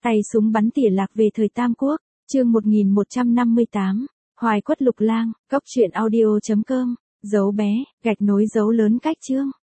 Tay súng bắn tỉa lạc về thời Tam Quốc, chương 1158, Hoài Quất Lục Lang, Cốc truyện audio.com, dấu bé, gạch nối dấu lớn cách chương.